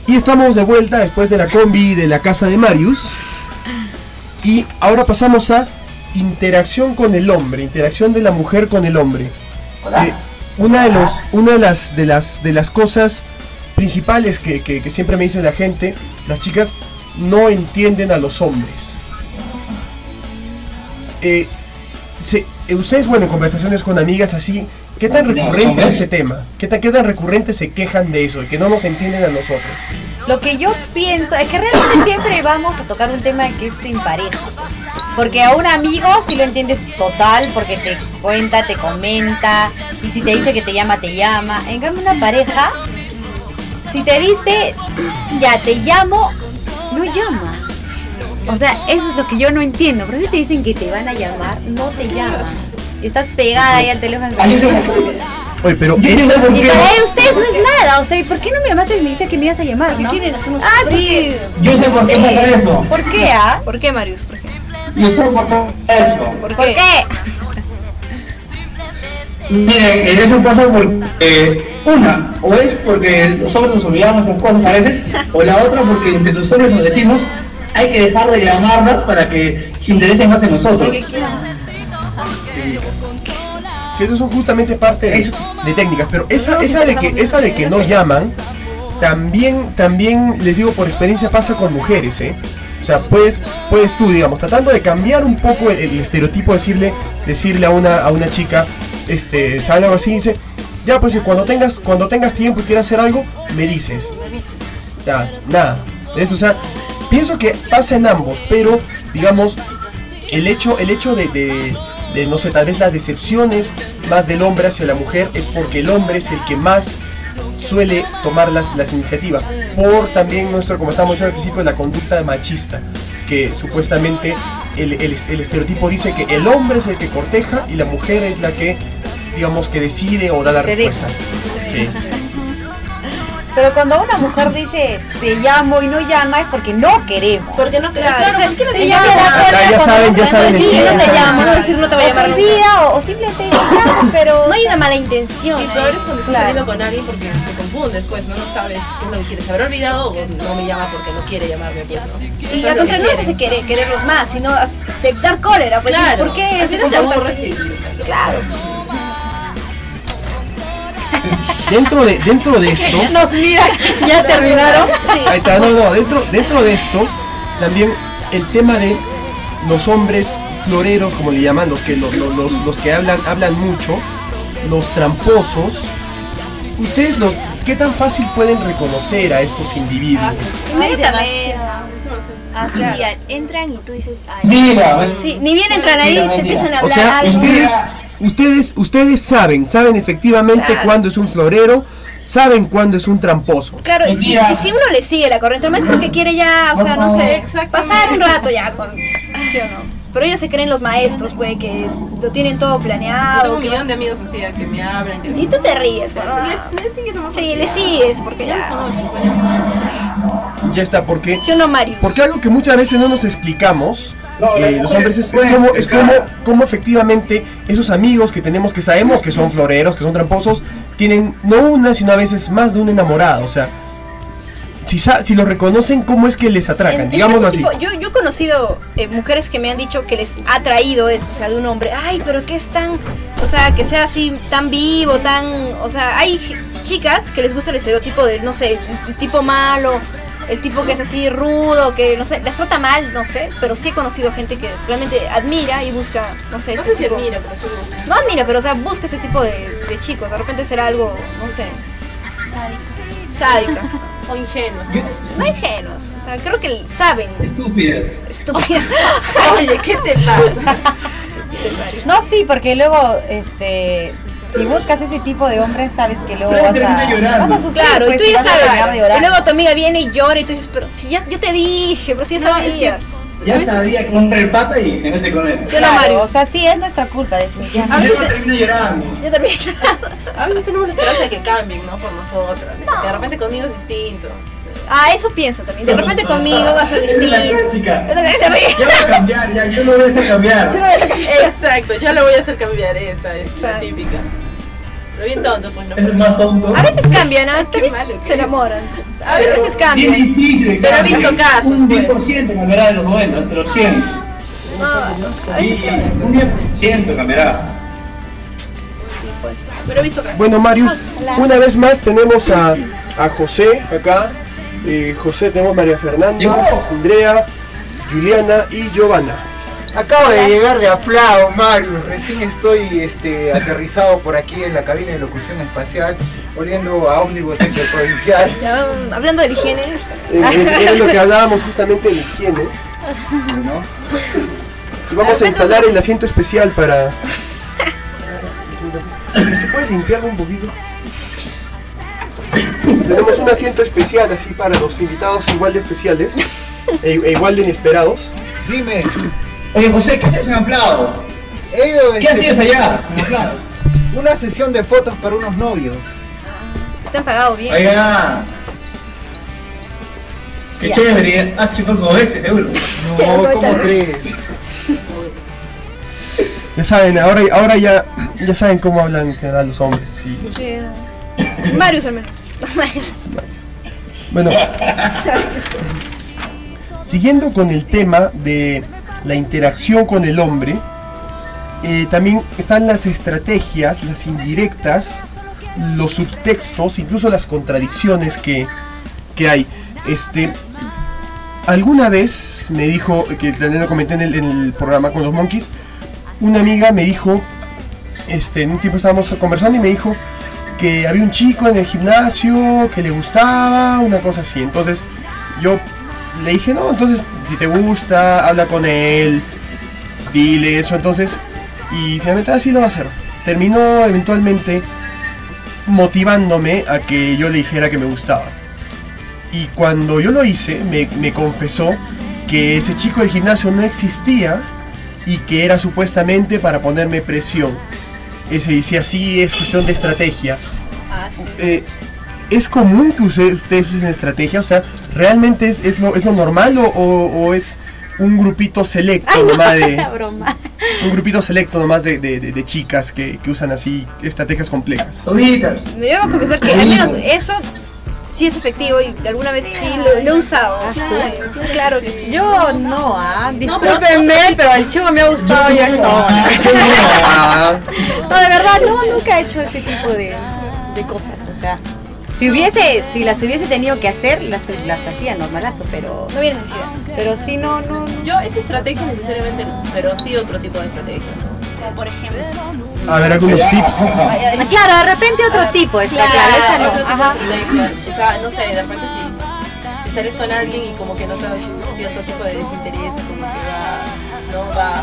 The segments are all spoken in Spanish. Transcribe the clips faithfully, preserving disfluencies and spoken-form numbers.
Y estamos de vuelta después de la combi de la casa de Marius. Y ahora pasamos a interacción con el hombre, interacción de la mujer con el hombre. Eh, una de los, una de las, de las, de las cosas principales que, que, que siempre me dice la gente, las chicas no entienden a los hombres. Eh, se, eh, ustedes, bueno, en conversaciones con amigas así, ¿qué tan recurrente es ese tema? ¿Qué tan, qué tan recurrente se quejan de eso, de que no nos entienden a nosotros? Lo que yo pienso es que realmente siempre vamos a tocar un tema que es en pareja, pues. Porque a un amigo sí lo entiendes total, porque te cuenta, te comenta, y si te dice que te llama, te llama. En cambio una pareja, si te dice, ya te llamo, no llamas. O sea, eso es lo que yo no entiendo. Pero si te dicen que te van a llamar, no te llaman. Estás pegada ahí al teléfono. Oye, pero eso, y para él, ustedes no es nada, o sea, ¿y por qué no me llamaste y me dijiste que me ibas a llamar? ¿Por qué quieren hacernos ah, sufrir? Yo sé por qué pasa eso. ¿Por qué, ah? ¿Por qué, Marius? ¿Por qué? Yo sé por qué eso. ¿Por, ¿Por qué? qué? Miren, eso pasa porque, eh, una, o es porque nosotros nos olvidamos de cosas a veces, o la otra porque entre nosotros nos decimos, hay que dejar de llamarlas para que se interesen más en nosotros. Sí, eso son justamente parte de, de técnicas, pero esa, esa de que, esa de que no llaman, también, también les digo por experiencia pasa con mujeres, ¿eh? O sea, puedes, puedes tú, digamos, tratando de cambiar un poco el, el estereotipo, decirle, decirle a una, a una chica, este, sale algo así, dice, ya pues cuando tengas, cuando tengas tiempo y quieras hacer algo, me dices. Ya, nada. Eso, o sea, pienso que pasa en ambos, pero digamos, el hecho, el hecho de, de de no sé, tal vez las decepciones más del hombre hacia la mujer es porque el hombre es el que más suele tomar las, las iniciativas, por también nuestro, como estábamos diciendo al principio, la conducta machista, que supuestamente el, el, el estereotipo dice que el hombre es el que corteja y la mujer es la que, digamos, que decide o da la respuesta. Sí. Pero cuando una mujer dice te llamo y no llama es porque no queremos. Porque no queremos. Claro, claro, ¿por qué no te te llama? Ya, ya saben, ya saben. Sí, no te llamo, no decir no te voy a llamar. O se olvida o, o simplemente llama, pero no hay una mala intención. Y peor es cuando estás claro. saliendo con alguien porque te confundes, pues, no, no sabes qué es lo que quieres. ¿Se habrá olvidado o no me llama porque no quiere llamarme? Pues, ¿no? Y al contrario, no es ese querer, quererlos más, sino de dar cólera, pues, claro. ¿por qué se comporta así? Claro. Dentro de, dentro de esto nos mira, ya terminaron. Sí. Ahí está, no, no, dentro, dentro de esto también el tema de los hombres floreros, como le llaman, los que los, los, los que hablan, hablan mucho, los tramposos. Ustedes los, ¿qué tan fácil pueden reconocer a estos individuos? Inmediatamente. Así, entran y tú dices, ay, mira, sí, ni bien entran ahí, te empiezan a hablar. O sea, algo. ustedes Ustedes, ustedes saben, saben efectivamente claro. cuándo es un florero, saben cuándo es un tramposo. Claro, y si, y si uno le sigue la corriente, no es porque quiere ya, o sea, no sé, pasar un rato ya con, ¿sí o no? Pero ellos se creen los maestros, puede que lo tienen todo planeado. Tengo un millón de amigos así, que me hablan. Que y tú te ríes, ¿no? Les, les sigues nomás. Sí, le sigues, porque ya. Ya está, porque. ¿Sí o no, Mario? Porque algo que muchas veces no nos explicamos. No, eh, los hombres es, es como es como como efectivamente esos amigos que tenemos que sabemos que son floreros, que son tramposos, tienen no una sino a veces más de un enamorado, o sea, si si lo reconocen, cómo es que les atracan, en, digámoslo así. Tipo, yo yo he conocido eh, mujeres que me han dicho que les ha atraído eso, o sea, de un hombre, ay, pero que es tan, o sea, que sea así tan vivo, tan, o sea, hay chicas que les gusta el estereotipo de, no sé, el tipo malo. El tipo que es así rudo, que no sé, las trata mal, no sé, pero sí he conocido gente que realmente admira y busca, no sé, este no sé tipo. si admira, pero sí busca. No admira, pero o sea, busca ese tipo de, de chicos, de repente será algo, no sé. sádicos. Sádicas. O ingenuos. No ingenuos, o sea, creo que saben. Estúpidas. Estúpidas. Oye, ¿qué te pasa? No, sí, porque luego, este... si buscas ese tipo de hombres, sabes que luego pero vas a, vas a sufrir. Claro, pues, y tú ya sabes. Y luego tu amiga viene y llora y tú dices, pero si ya yo te dije, pero si ya no, sabías. Es que ya sabía que compra el pata y se mete con él. Sí, claro, Mario. o sea, sí es nuestra culpa, definitivamente. A veces termina llorando. Yo termino llorando. A veces tenemos la esperanza de que cambien, ¿no? Por nosotras. No. De repente conmigo es distinto. Ah, eso piensa también. De repente conmigo va a ser distinto. Es la clásica. Es la que se ríe. Ya voy a cambiar, ya, yo lo voy a hacer cambiar. Yo no voy a hacer cambiar. Exacto, yo le voy a hacer cambiar esa, es la típica. Pero bien tonto, pues no. Es el más tonto. A veces cambian, ¿no? Qué También malo que se es. enamoran. A A ver, veces Bien cambian. difícil. Pero he cambia. visto casos, Un diez pues. por ciento cambiará de los noventa, de los cien. No, a veces Sí, cambian. un diez por ciento cambiará. Sí, pues. Pero he visto casos. Bueno, Marius, una vez más tenemos a, a José acá. Eh, José, tenemos María Fernanda, Llegó. Andrea, Juliana y Giovanna. Acabo de llegar de aplauso, Mario. Recién estoy este, aterrizado por aquí en la cabina de locución espacial, oliendo a ómnibus interprovincial. Ya, hablando de la higiene. Eh, es, era lo que hablábamos justamente de la higiene. ¿No? Y vamos a instalar el asiento especial para... ¿Se puede limpiar un poquito? Tenemos un asiento especial así para los invitados igual de especiales e, e igual de inesperados. Dime, Oye, José, ¿qué haces en Aplado? he ido ¿Qué este, hacías allá? En Aplado. una sesión de fotos para unos novios. Te han pagado bien. Oiga. Qué Ya. chévere. Ah, chico, como este, seguro. No, ¿cómo crees? Ya saben, ahora, ahora ya, ya saben cómo hablan en general los hombres. Sí. Sí. Marius al menos. Marius. Bueno, siguiendo con el tema de la interacción con el hombre, eh, también están las estrategias, las indirectas, los subtextos, incluso las contradicciones que, que hay. Este, alguna vez me dijo, que también lo comenté en el, en el programa con los Monkeys, una amiga me dijo, este, en un tiempo estábamos conversando y me dijo que había un chico en el gimnasio que le gustaba, una cosa así. Entonces yo le dije, no, entonces si te gusta, habla con él, dile eso. Entonces, y finalmente así lo va a hacer. Terminó eventualmente motivándome a que yo le dijera que me gustaba. Y cuando yo lo hice, me, me confesó que ese chico del gimnasio no existía y que era supuestamente para ponerme presión. Ese decía, sí, es cuestión de estrategia. Ah, sí. Eh, ¿Es común que use- ustedes usen estrategia? O sea, ¿realmente es, es, lo, es lo normal o, o- o es un grupito selecto nomás de... broma. Un grupito selecto nomás de, de, de- de chicas que, que usan así estrategias complejas? Toditas. Me debo confesar que al menos eso sí es efectivo y alguna vez sí lo, lo he usado. Sí, claro que sí. Yo no, ah, No, pero- discúlpenme, pero el chico me ha gustado ya hasta ahora. Ah, No, de verdad, no, nunca he hecho ese tipo de, de cosas, o sea, si hubiese, si las hubiese tenido que hacer, las, las hacía normalazo, pero, No había necesidad. pero sí, no, no, no. Yo esa estrategia necesariamente no, pero sí otro tipo de estrategia. Como por ejemplo. a ver, algunos tips. Ah, claro, de repente otro tipo, está Claro, claro, esa otro no, tipo ajá. de estrategia. O sea, no sé, de repente si, si sales con alguien y como que notas cierto tipo de desinterés, como que va, no va,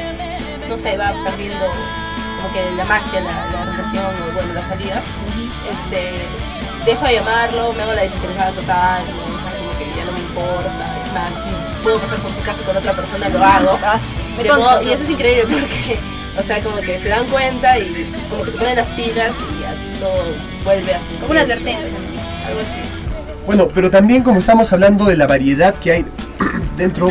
no sé, va perdiendo como que la magia, la, la relación o bueno, las salidas, este, dejo de llamarlo, me hago la desinteresada total, ¿no? O sea, como que ya no me importa, es más, si puedo pasar por su casa con otra persona lo hago. Ah, sí. Me De consta. modo- y eso es increíble porque, o sea, como que se dan cuenta y como que se ponen las pilas y ya todo vuelve así. Como una advertencia, ¿no? Algo así. Bueno, pero también como estamos hablando de la variedad que hay dentro,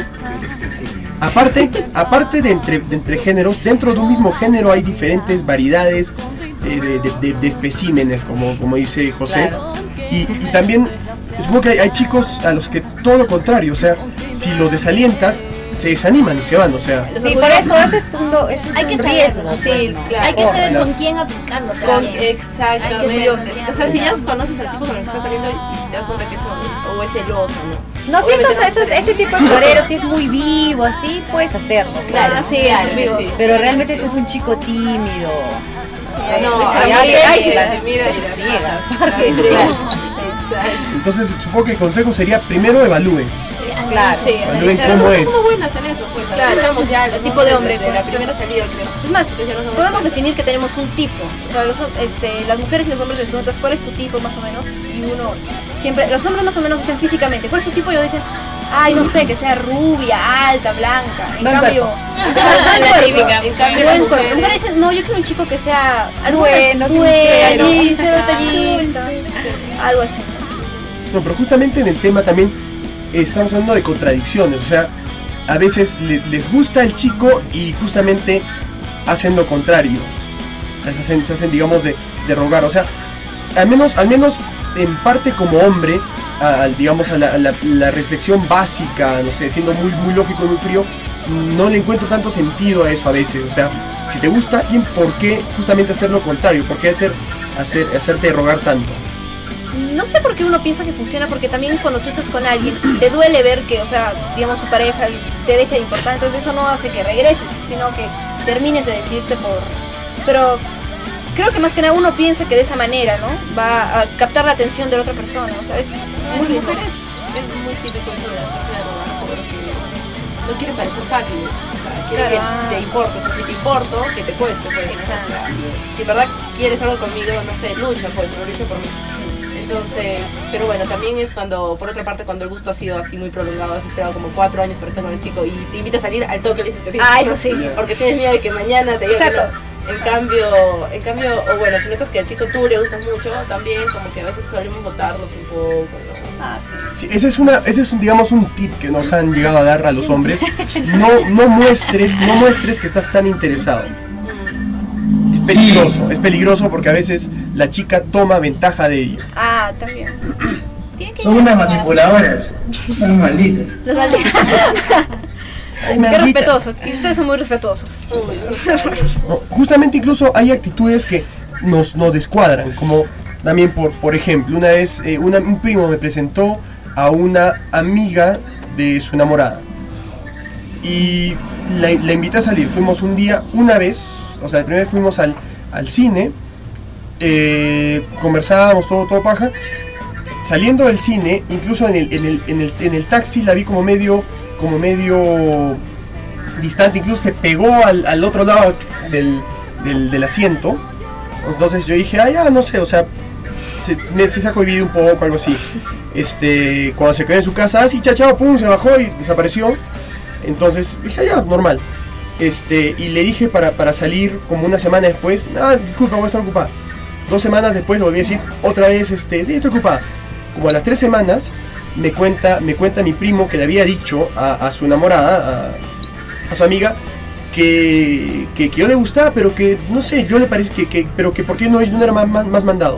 aparte, aparte de entre, de entre géneros, dentro de un mismo género hay diferentes variedades eh, de, de- de- de especímenes, como, como dice José. Claro. Y, y también supongo que hay, hay chicos a los que todo lo contrario, o sea, si los desalientas, se desaniman y se van, o sea. Sí, por eso, eso es un, do- eso es Hay un que saber, riesgo, ¿no? sí, Claro. claro. Hay que saber las- con quién aplicarlo Con- también. exactamente. Hay que ser O sea, si ya conoces al tipo con el que estás saliendo y si te das cuenta que eso o es celoso, ¿no? No, sí, Obviamente esos, esos, ese tipo de florero, si es muy vivo, así puedes hacerlo, claro. Claro, sí, Claro, es vivo. sí. Pero realmente si es un chico tímido, Sí, no, eso ahí ya sí, se- ahí sí se- se mira se y la- friegas. Sí, Claro. Exacto. Entonces supongo que el consejo sería primero evalúen. Claro. Sí, Evalúen analizar. cómo Somos es. como buenas en eso, pues. Claro. Analizamos ya El ¿no? tipo de hombre desde con la el que primera estás. salida, creo. Es más, Entonces ya nos damos podemos cuenta. definir que tenemos un tipo. O sea, los, hom- este, las mujeres y los hombres les preguntas cuál es tu tipo más o menos. Y uno siempre, los hombres más o menos dicen físicamente, ¿cuál es tu tipo? Y ellos dicen, ay, no sé, que sea rubia, alta, blanca. En Buen cambio, cuerpo. Ajá, La buen cuerpo. típica. En cambio, Buen las cuerpo. Las mujeres- mujeres dicen, no, yo quiero un chico que sea algo Bueno, bueno, sincero. cero detallista, algo así. No, pero justamente en el tema también eh, estamos hablando de contradicciones, o sea, a veces le- les gusta el chico y justamente hacen lo contrario. O sea, se hacen, se hacen digamos, de, de rogar, o sea, al menos, al menos en parte como hombre, a, digamos a, la, a la, la reflexión básica, no sé, siendo muy, muy lógico y muy frío, no le encuentro tanto sentido a eso a veces, o sea, si te gusta, ¿bien por qué justamente hacer lo contrario? ¿Por qué hacer, hacer, hacerte rogar tanto? No sé por qué uno piensa que funciona, porque también cuando tú estás con alguien, te duele ver que, o sea, digamos, su pareja te deje de importar, entonces eso no hace que regreses, sino que termines de decirte por... Pero creo que más que nada uno piensa que de esa manera, ¿no? Va a captar la atención de la otra persona, o sea, es muy riesgoso. Es muy típico eso de hacerse de rogar porque no quieren parecer fáciles, o sea, quieren Claro. que te importe, o sea, si te importo, que te cueste, pues, ¿no? O sea, si en verdad quieres algo conmigo, no sé, lucha, pues, pero lucha por mí. Entonces, pero bueno, también es cuando, por otra parte, cuando el gusto ha sido así muy prolongado, has esperado como cuatro años para estar con el chico y te invita a salir, al toque le dices que sí. Ah, ¿no? eso sí. Porque tienes miedo de que mañana te diga que Exacto. no. En cambio, en cambio, o bueno, si notas que al chico tú le gustas mucho, también como que a veces solemos botarnos un poco, ¿no? Ah, sí. Sí, ese es una, ese es un, digamos, un tip que nos han llegado a dar a los hombres. No, no muestres, no muestres que estás tan interesado. Es peligroso, es peligroso porque a veces la chica toma ventaja de ello. Ah, también. Tiene que Son unas manipuladoras. Son malditas. Los malditos. Ay, Qué malditas. respetuosos. Y ustedes son muy respetuosos. No, justamente incluso hay actitudes que nos, nos descuadran, como también por, por ejemplo, una vez eh, una- un primo me presentó a una amiga de su enamorada y la, la invité a salir. Fuimos un día, una vez, o sea, la primera vez fuimos al, al cine, eh, conversábamos todo, todo paja. Saliendo del cine, incluso en el, en el, en el, en el taxi la vi como medio, como medio distante, incluso se pegó al, al otro lado del, del, del asiento. Entonces yo dije, ah, ya, no sé, o sea, se, me, se ha cohibido un poco, algo así. Este, cuando se quedó en su casa, ah, sí, chao, chao, pum, se bajó y desapareció. Entonces dije, ah, ya, normal. Este, y le dije para, para salir como una semana después, ah, disculpa, voy a estar ocupada. Dos semanas después le volví a decir otra vez, este, sí, estoy ocupada. Como a las tres semanas me cuenta, me cuenta mi primo que le había dicho a, a su enamorada, a, a su amiga, que, que, que yo le gustaba, pero que, no sé, yo le parece que, que pero que por qué no, no era más, más, más mandado.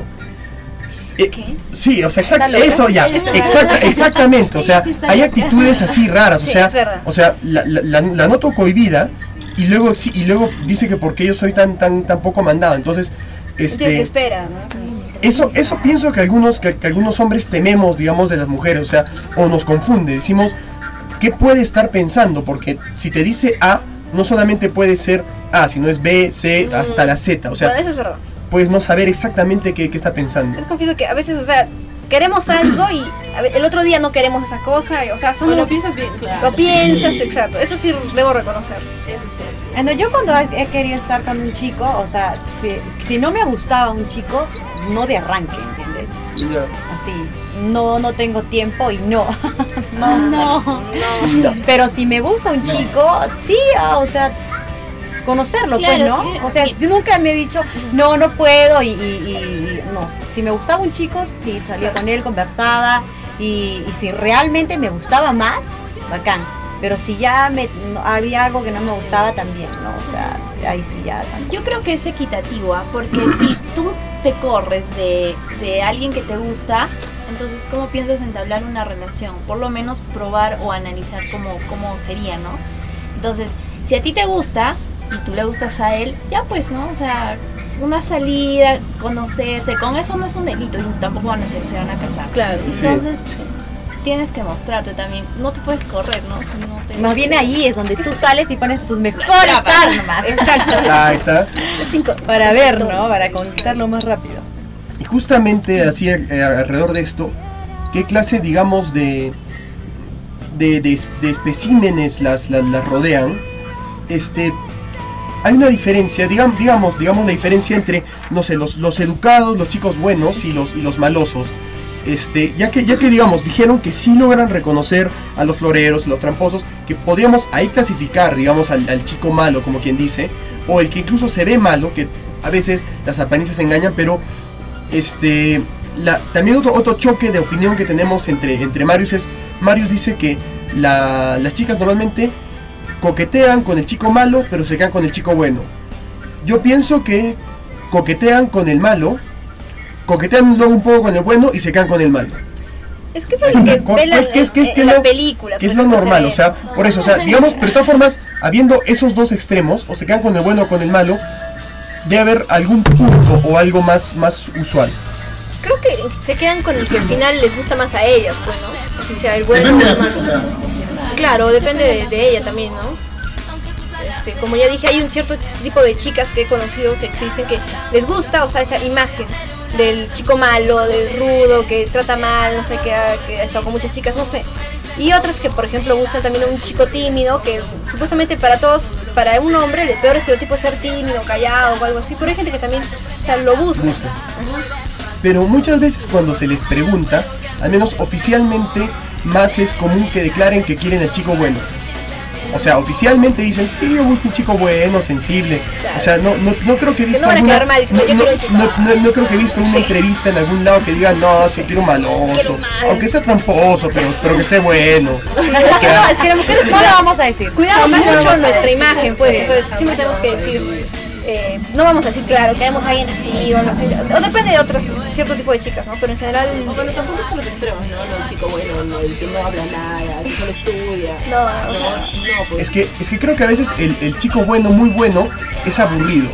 Eh, ¿Qué? Sí, o sea, exact- ¿Está loca? eso ya, exacta, exactamente, o sea, Sí, está hay loca. actitudes así raras, o Sí, sea, es verdad. o sea, la, la, la, la noto cohibida y luego sí, y luego dice que por qué yo soy tan, tan, tan poco mandado, entonces, Tienes que este, esperar, ¿no? eso, eso pienso que algunos, que, que algunos hombres tememos, digamos, de las mujeres, o sea, o nos confunde, decimos, ¿qué puede estar pensando? Porque si te dice A, no solamente puede ser A, sino es B, C, hasta la Z, o sea, Bueno, eso es verdad. puedes no saber exactamente qué, qué está pensando. Es confuso que a veces, o sea, queremos algo y a ve- el otro día no queremos esa cosa, y, o sea, O somos... lo piensas bien, claro. Lo piensas, exacto. Eso sí debo reconocer. Eso sí. Bueno, yo cuando he he querido estar con un chico, o sea, si, si no me gustaba un chico, no de arranque, ¿entiendes? Ya. Así, no, no tengo tiempo y no. no, No. Pero si me gusta un chico, sí, ah, o sea, conocerlo, Claro, pues, ¿no? tiene- O sea, yo nunca me he dicho, no, no puedo y, y- y- y no. Si me gustaba un chico, sí, salía con él, conversaba y, y si realmente me gustaba más, bacán. Pero si ya me, no- había algo que no me gustaba también, ¿no? O sea, ahí sí ya tampoco. Yo creo que es equitativo, ¿ah? Porque si tú te corres de, de alguien que te gusta, entonces ¿cómo piensas entablar una relación? Por lo menos probar o analizar cómo, cómo sería, ¿no? Entonces, si a ti te gusta y tú le gustas a él, ya pues, ¿no? O sea, una salida, conocerse, con eso no es un delito y tampoco van a ser, se van a casar. Claro. Sí. Entonces, tienes que mostrarte también, no te puedes correr, ¿no? Si no te Más bien ahí es donde tú sales y pones tus mejores armas. Exacto. Ahí está. Es inco- Para ver, ¿no? Para conquistarlo más rápido. Y justamente así eh, alrededor de esto, ¿qué clase, digamos, de de, de, de especímenes las, las, las rodean? Este, hay una diferencia, digamos, digamos, digamos la diferencia entre, no sé, los, los educados, los chicos buenos y los, y los malosos. Este, ya que, ya que digamos, dijeron que sí logran reconocer a los floreros, los tramposos, que podríamos ahí clasificar, digamos, al, al chico malo, como quien dice, o el que incluso se ve malo, que a veces las apariencias engañan, pero este, la, también otro, otro choque de opinión que tenemos entre, entre Marius es, Marius dice que la, las chicas normalmente coquetean con el chico malo, pero se quedan con el chico bueno. Yo pienso que coquetean con el malo, coquetean luego un poco con el bueno y se quedan con el malo. Es que eso es lo que Con- ve la- es que- es que- en que las lo- películas. Que es pues, lo siempre se normal, ve o sea, eso. por eso, o sea, digamos, pero de todas formas, habiendo esos dos extremos, o se quedan con el bueno o con el malo, debe haber algún punto o algo más, más usual. Creo que se quedan con el que al final les gusta más a ellas, pues, ¿no? Así sea el bueno o Depende de el la malo. persona. Claro, depende de, de ella también, ¿no? Este, como ya dije, hay un cierto tipo de chicas que he conocido que existen que les gusta, o sea, esa imagen del chico malo, del rudo, que trata mal, no sé, que ha, que ha estado con muchas chicas, no sé. Y otras que, por ejemplo, buscan también un chico tímido, que supuestamente para todos, para un hombre, el peor estereotipo es ser tímido, callado o algo así, pero hay gente que también, o sea, lo busca. Busca. Pero muchas veces cuando se les pregunta, al menos oficialmente, más es común que declaren que quieren al chico bueno. O sea, oficialmente dicen, sí, yo busco un chico bueno, sensible. Claro. O sea, no, no, no creo que he Que visto no van a alguna, quedar mal diciendo, no, "Yo no, quiero un chico". no, no- no creo que he visto una Sí. entrevista en algún lado que diga, no, sí quiero un maloso, Quiero malo. aunque sea tramposo, pero, pero que esté bueno. Sí, es que no, es que las mujeres No lo vamos a decir. cuidamos Jamás lo mucho vamos a nuestra decir. imagen, pues, Sí. entonces siempre tenemos que decir, eh, no vamos a decir, claro, queremos a alguien así o algo así, o depende de otros, cierto tipo de chicas, ¿no? Pero en general, O bueno, tampoco son los extremos, ¿no? No, el chico bueno, no, el que no habla nada, el que solo estudia. no, No, o sea, no, pues. Es que, es que creo que a veces el, el chico bueno, muy bueno, es aburrido.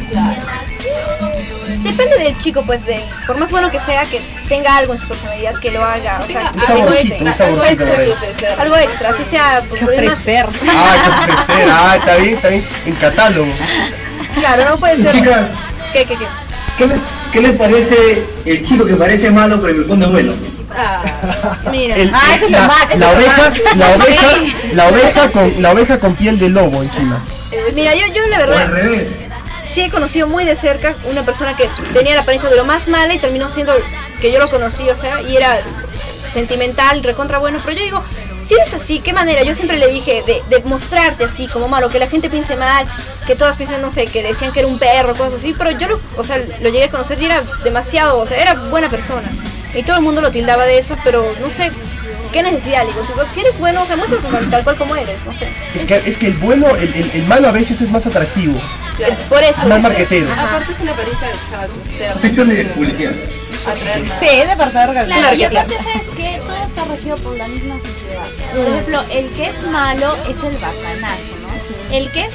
depende del chico, pues, de, por más bueno que sea, que tenga algo en su personalidad, que lo haga, o sea, Un algo saborcito, extra, un saborcito algo por ahí. extra, algo extra, así sea, pues, más, Ofrecer. Ah, que ofrecer, ah, está bien, está bien, en catálogo. claro, no puede ser, Chicas, ¿qué, qué, qué? ¿qué les, qué les parece el chico que parece malo pero en el fondo es bueno? Ah, Mira, El- Ah, eso es lo la, máximo. la oveja, la oveja, la oveja con la oveja con piel de lobo encima. mira, yo, yo la O al verdad, revés. sí he conocido muy de cerca una persona que tenía la apariencia de lo más mala y terminó siendo que yo lo conocí, o sea, y era sentimental, recontra bueno, pero yo digo, si eres así, ¿qué manera? Yo siempre le dije de, de mostrarte así como malo, que la gente piense mal, que todas piensen, no sé, que decían que era un perro, cosas así, pero yo lo, o sea, lo llegué a conocer y era demasiado, o sea, era buena persona. Y todo el mundo lo tildaba de eso, pero no sé, ¿qué necesidad? Le digo, si, si eres bueno, o sea, muéstrate tal, tal cual como eres, no sé. Es que, es que el bueno, el, el, el malo a veces es más atractivo, claro. Por eso. más dice. marquetero. Aparte es una apariencia externa. Ficción de publicidad. atraer más. Sí, es de persona Claro, y organizada. aparte, ¿sabes qué? Todo está regido por la misma sociedad. Por ejemplo, el que es malo es el bacanazo, ¿no? El que es,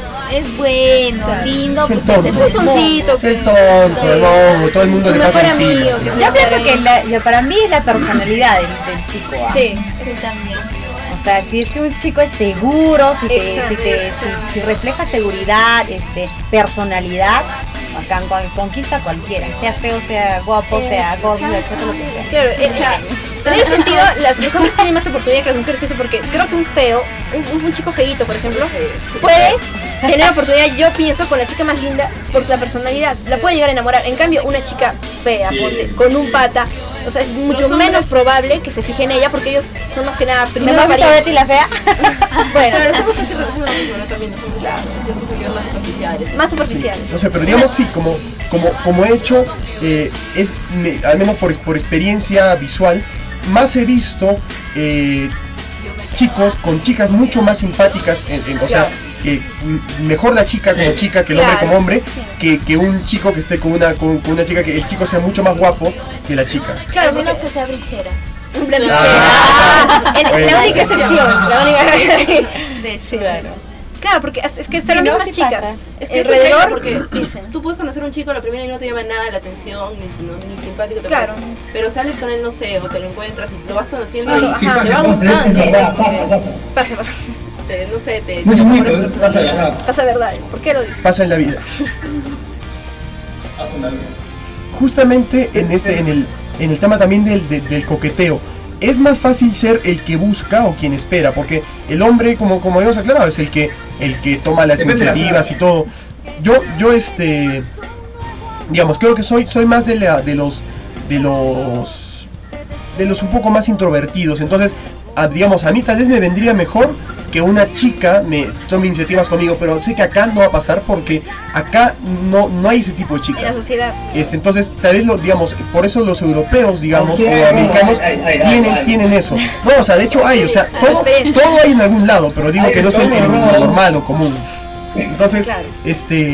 es bueno, Claro. lindo, Es el pucha, tonto. es Es un soncito. Es el tonto, el bobo, todo el mundo Tu le pasa mejor amigo, encima. que se Yo pienso que la- la- para mí es la personalidad del, del chico. ¿ah? Sí. Sí, también. O sea, si es que un chico es seguro, si, te, Exacto. si, te, si, si refleja seguridad, este, personalidad, bacán, con- conquista a cualquiera, sea feo, sea guapo, sea gordo, sea chato, lo que sea. Claro, eh, o sea, en ese sentido, las, los hombres tienen más oportunidad que las mujeres, pienso, porque creo que un feo, un, un chico feíto, por ejemplo, puede tener oportunidad, yo pienso, con la chica más linda por la personalidad, la puede llegar a enamorar. En cambio, una chica fea, ponte, con un pata, o sea, es mucho Los hombres- menos probable que se fije en ella porque ellos son más que nada ¿Me primero has visto a Betty apariencia. la fea? Bueno, Pero estamos casi lo mismo, ¿no? También nosotros son ciertos sentidos más superficiales. más superficiales. No sé, pero digamos sí, como, como, como he hecho, eh, es, me- al menos por, por experiencia visual, más he visto eh, chicos con chicas mucho más simpáticas, en- en- o sea, que m- mejor la chica como Sí. chica que el hombre Claro, como hombre, sí. que, que un chico que esté con una, con, con una chica, que el chico sea mucho más guapo que la chica. Claro, Al menos porque- que sea brichera. Ah. Es Bueno, la única excepción, la única. De Sí, claro, porque es que están Sí, las no, mismas sí chicas pasa. Es que alrededor, es porque dicen. tú puedes conocer a un chico a la primera y no te llama nada la atención, ni, no, ni simpático te Claro. parece. Pero sales con él, no sé, o te lo encuentras y lo vas conociendo Sí, y ajá. Sí, te pasa, va pasa, gustando, es ¿sabes? verdad, Porque, pasa, pasa. Pasa, pasa. te- no sé, te, No es te muy enamoras de pasa, su pasa, personalidad. verdad. Pasa verdad. ¿Por qué lo dices? Pasa en la vida. Pasa en la vida. Justamente en este, en el, en el tema también del, de- del coqueteo, es más fácil ser el que busca o quien espera, porque el hombre, como, como habíamos aclarado, es el que, el que toma las Depende de la iniciativas y todo. Yo, yo este, digamos, creo que soy, soy más de, la, de los, de los, de los un poco más introvertidos. Entonces, a- digamos, a mí tal vez me vendría mejor que una chica me tome iniciativas conmigo, pero sé que acá no va a pasar porque acá no, no hay ese tipo de En la chicas. sociedad. Este, entonces, tal vez, lo, digamos, por eso los europeos, digamos, Sí, o no, americanos, hay, hay, hay, tienen, hay. tienen eso. No, o sea, de hecho hay, o sea, todo, todo hay en algún lado, pero digo Hay que no es el, todo, el no. normal o común. Entonces, Claro. este,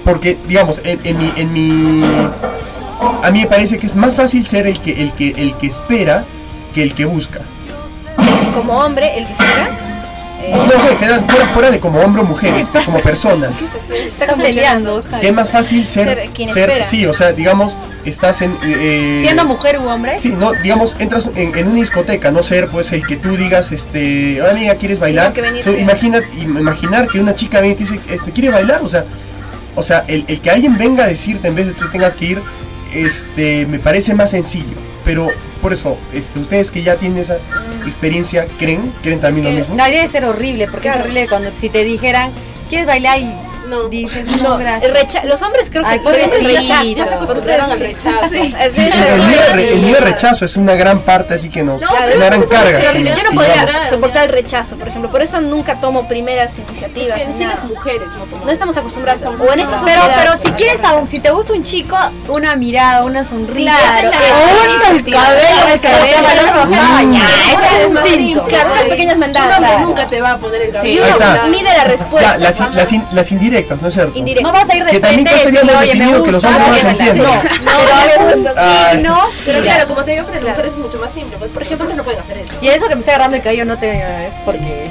porque digamos, en, en mi, en mi, a mí me parece que es más fácil ser el que, el que, el que espera que el que busca. Como hombre, el que espera. Eh, No sé, en general, fuera, fuera de como hombre o mujer, este, como persona. está peleando. Que es más fácil ser, Ser quien ser espera. sí, o sea, digamos, estás en... eh, Siendo mujer u hombre. Sí, no, digamos, entras en, en una discoteca, no ser pues el que tú digas, este, "Hola, amiga, ¿quieres bailar?" Tengo que venir, So, sí. imagina, im- imaginar que una chica viene y te dice, este, ¿quiere bailar? O sea, o sea, el, el que alguien venga a decirte en vez de tú tengas que ir, este, me parece más sencillo. Pero, por eso, este, ustedes que ya tienen esa experiencia, ¿creen? ¿Creen también Es que- lo mismo? No, debe ser horrible, porque Claro. es horrible cuando si te dijeran, ¿quieres bailar? Y No. dices, no, No, gracias. el recha- los hombres creo que Ay, por eso pobrecito. el rechazo. Ya se Por ustedes acostumbraron al sí. rechazo. Sí, Sí, sí, sí, el, sí. mío, el mío rechazo es una gran parte, así que nos, No, una pero gran es carga. horrible. que nos Yo no llevamos. podría soportar el rechazo, por ejemplo. Por eso nunca tomo primeras iniciativas. Es que en ni sí nada. las mujeres no tomamos. No estamos acostumbradas. No estamos O en esta acostumbradas. Pero, sociedad. pero si quieres aún, si te gusta un chico, una mirada, una sonrisa, Claro, o eso. un cabello de cabello, el otro está bañado, ese es un síntoma. Claro, unas pequeñas Un mandadas. hombre Claro. nunca te va a poner el Y cabello. Ahí uno está. mide la Ya, respuesta. las, in- las, in- las indirectas, ¿no es cierto? Indirectas. No vas a ir de Que también frente y cosa habíamos decirle, oye, me definido que los gusta, hombres no que se me la- entienden. No, pero un Ay. signo, Pero sí. claro, como te digo, para las mujeres es mucho más simple. Pues, por ejemplo, los hombres no pueden hacer eso. Y eso que me está agarrando el cabello no te es porque...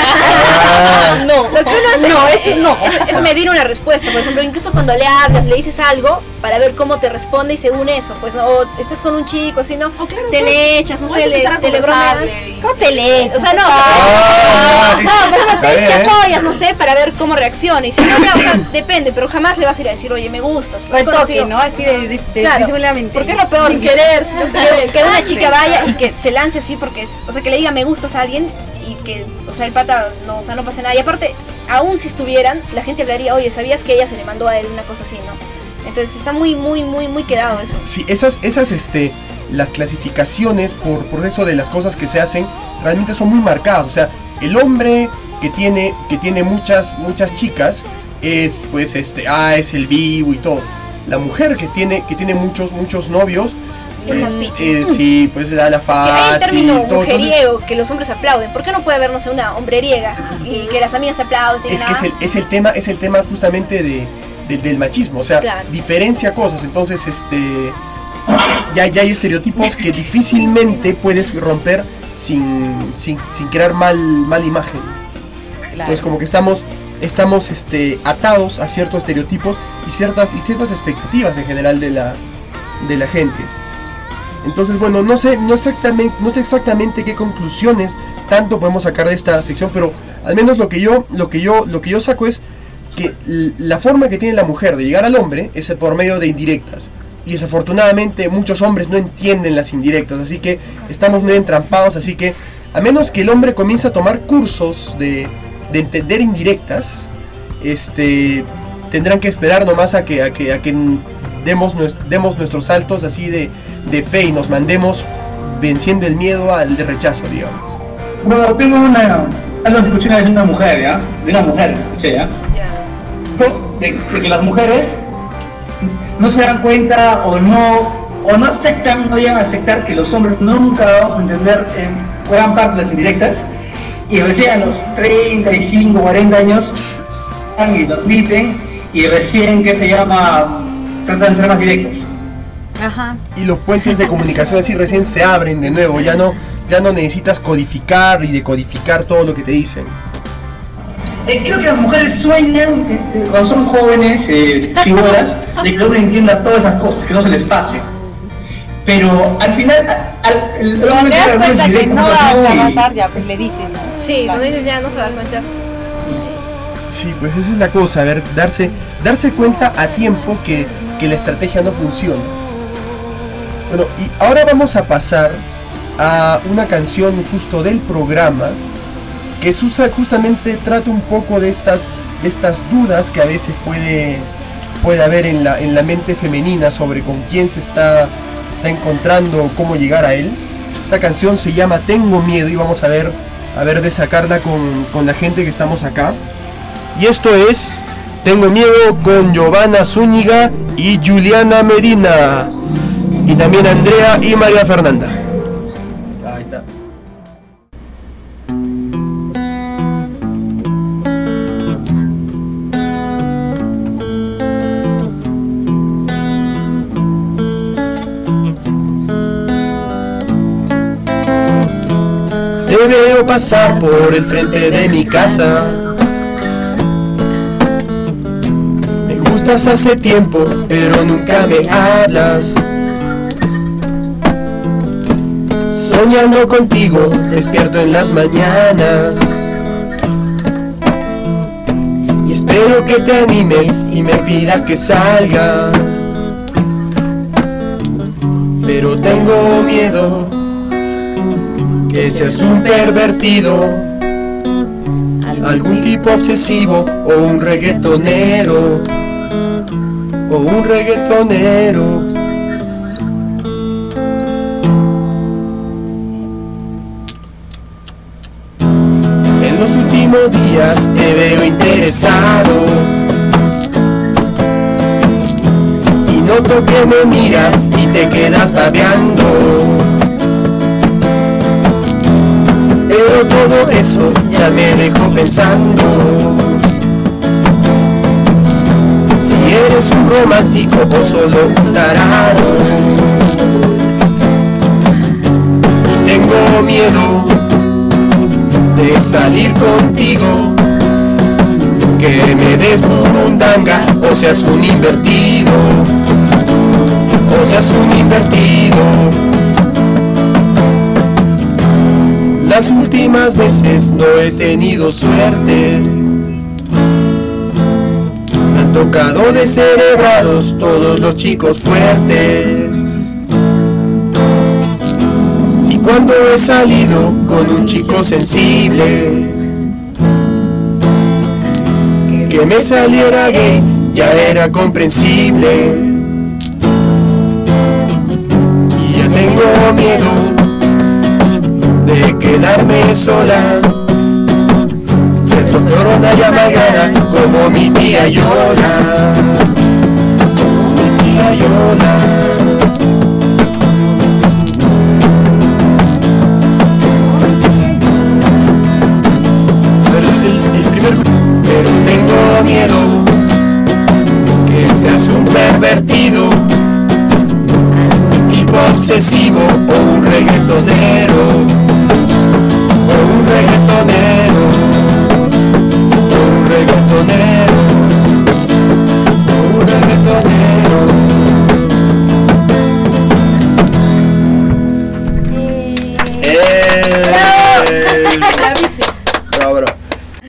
Ah, No, Lo que uno hace no, es, es, no. es- es medir una respuesta. Por ejemplo, incluso cuando le hablas, le dices algo para ver cómo te responde y según eso, pues no, o estás con un chico, así no, O claro, te pues, le echas, no sé, puedes le, empezar a te le bromeas. conversarle y- ¿Cómo te lees? O sea, no, Ah, no, por ejemplo, te, está bien, te ¿eh? apoyas, no sé, para ver cómo reacciona. Y si no, ya, o sea, depende, pero jamás le vas a ir a decir, oye, me gustas. O el Porque toque, conocido- ¿no? Así de, de, de Claro, disimuladamente. porque es lo peor. Sin querer, sin Que, querer. que una chica vaya y que se lance así porque es, o sea, que le diga me gustas a alguien y que, o sea, el pata no, o sea, no pasa nada. Y aparte, aún si estuvieran, la gente hablaría, oye, ¿sabías que ella se le mandó a él una cosa así, no? Entonces está muy, muy, muy, muy quedado eso. sí, esas, esas, este, las clasificaciones por, por eso de las cosas que se hacen, realmente son muy marcadas. O sea, el hombre que tiene, que tiene muchas, muchas chicas, es, pues, este, ah, es el vivo y todo. La mujer que tiene, que tiene muchos, muchos novios, Es la eh, piti. eh, sí, pues da la Es que hay el fácil, término todo. Entonces, mujeriego que los hombres aplauden. ¿Por qué no puede haber, no sé, una hombreriega y que las amigas te aplauden? te es digan, que es "Ah, el, sí"? es el tema, es el tema justamente de, del- del machismo, o sea, Claro. diferencia cosas, entonces este ya, ya hay estereotipos que difícilmente puedes romper sin, sin, sin crear mal, mala imagen. Entonces como que estamos, estamos este, atados a ciertos estereotipos y ciertas, y ciertas expectativas en general de la, de la gente. Entonces bueno, no sé, no exactamente, no sé exactamente qué conclusiones tanto podemos sacar de esta sección, pero al menos lo que yo, lo que yo, lo que yo saco es que l- la forma que tiene la mujer de llegar al hombre es por medio de indirectas. Y desafortunadamente muchos hombres no entienden las indirectas, así que estamos medio entrampados, así que a menos que el hombre comience a tomar cursos de, de entender indirectas, este tendrán que esperar nomás a que, a que, a que demos, nues- demos nuestros saltos así de, de fe y nos mandemos venciendo el miedo al rechazo, digamos. Bueno, tengo una, algo que escuché una vez de una mujer, ¿ya? De una mujer, escuché, ¿ya? De, de que las mujeres no se dan cuenta o no, o no aceptan, no llegan a aceptar que los hombres nunca vamos a entender en gran parte las indirectas y recién a los treinta y cinco, cuarenta años y lo admiten y recién, que se llama, tratan de ser más directos. Ajá. Y los puentes de comunicación así recién se abren de nuevo, ya no, ya no necesitas codificar y decodificar todo lo que te dicen. Eh, creo que las mujeres sueñan, eh, cuando son jóvenes, eh, chibolas, de que el hombre entienda todas esas cosas, que no se les pase. Pero al final, a- al, el, el Cuando hombre te das tiene cuenta algunos que directos no va a y- avanzar, ya pues le dices. Sí, cuando dices ya no se va a dar cuenta. Sí, pues esa es la cosa, a ver, darse, darse cuenta a tiempo que, que la estrategia no funciona. Bueno, y ahora vamos a pasar a una canción justo del programa que Susa justamente trata un poco de estas, de estas dudas que a veces puede, puede haber en la, en la mente femenina sobre con quién se está, se está encontrando o cómo llegar a él. Esta canción se llama Tengo Miedo y vamos a ver, a ver de sacarla con, con la gente que estamos acá. Y esto es Tengo Miedo con Giovanna Zúñiga y Juliana Medina. Y también Andrea y María Fernanda. Ahí está. Te veo pasar por el frente de mi casa. Me gustas hace tiempo, pero nunca me hablas. Soñando contigo, despierto en las mañanas. Y espero que te animes y me pidas que salga. Pero tengo miedo que seas un pervertido, algún tipo obsesivo o un reggaetonero, o un reggaetonero. En los últimos días te veo interesado y noto que me miras y te quedas babeando. Pero todo eso ya me dejó pensando. Si eres un romántico o solo un tarado. Tengo miedo de salir contigo, que me des burundanga o seas un invertido, o seas un invertido. Las últimas veces no he tenido suerte. Me han tocado descerebrados todos los chicos fuertes. Y cuando he salido con un chico sensible, que me saliera gay ya era comprensible. Y ya tengo miedo de quedarme sola, ser corona y amargada como mi tía Yola, mi tía Yola.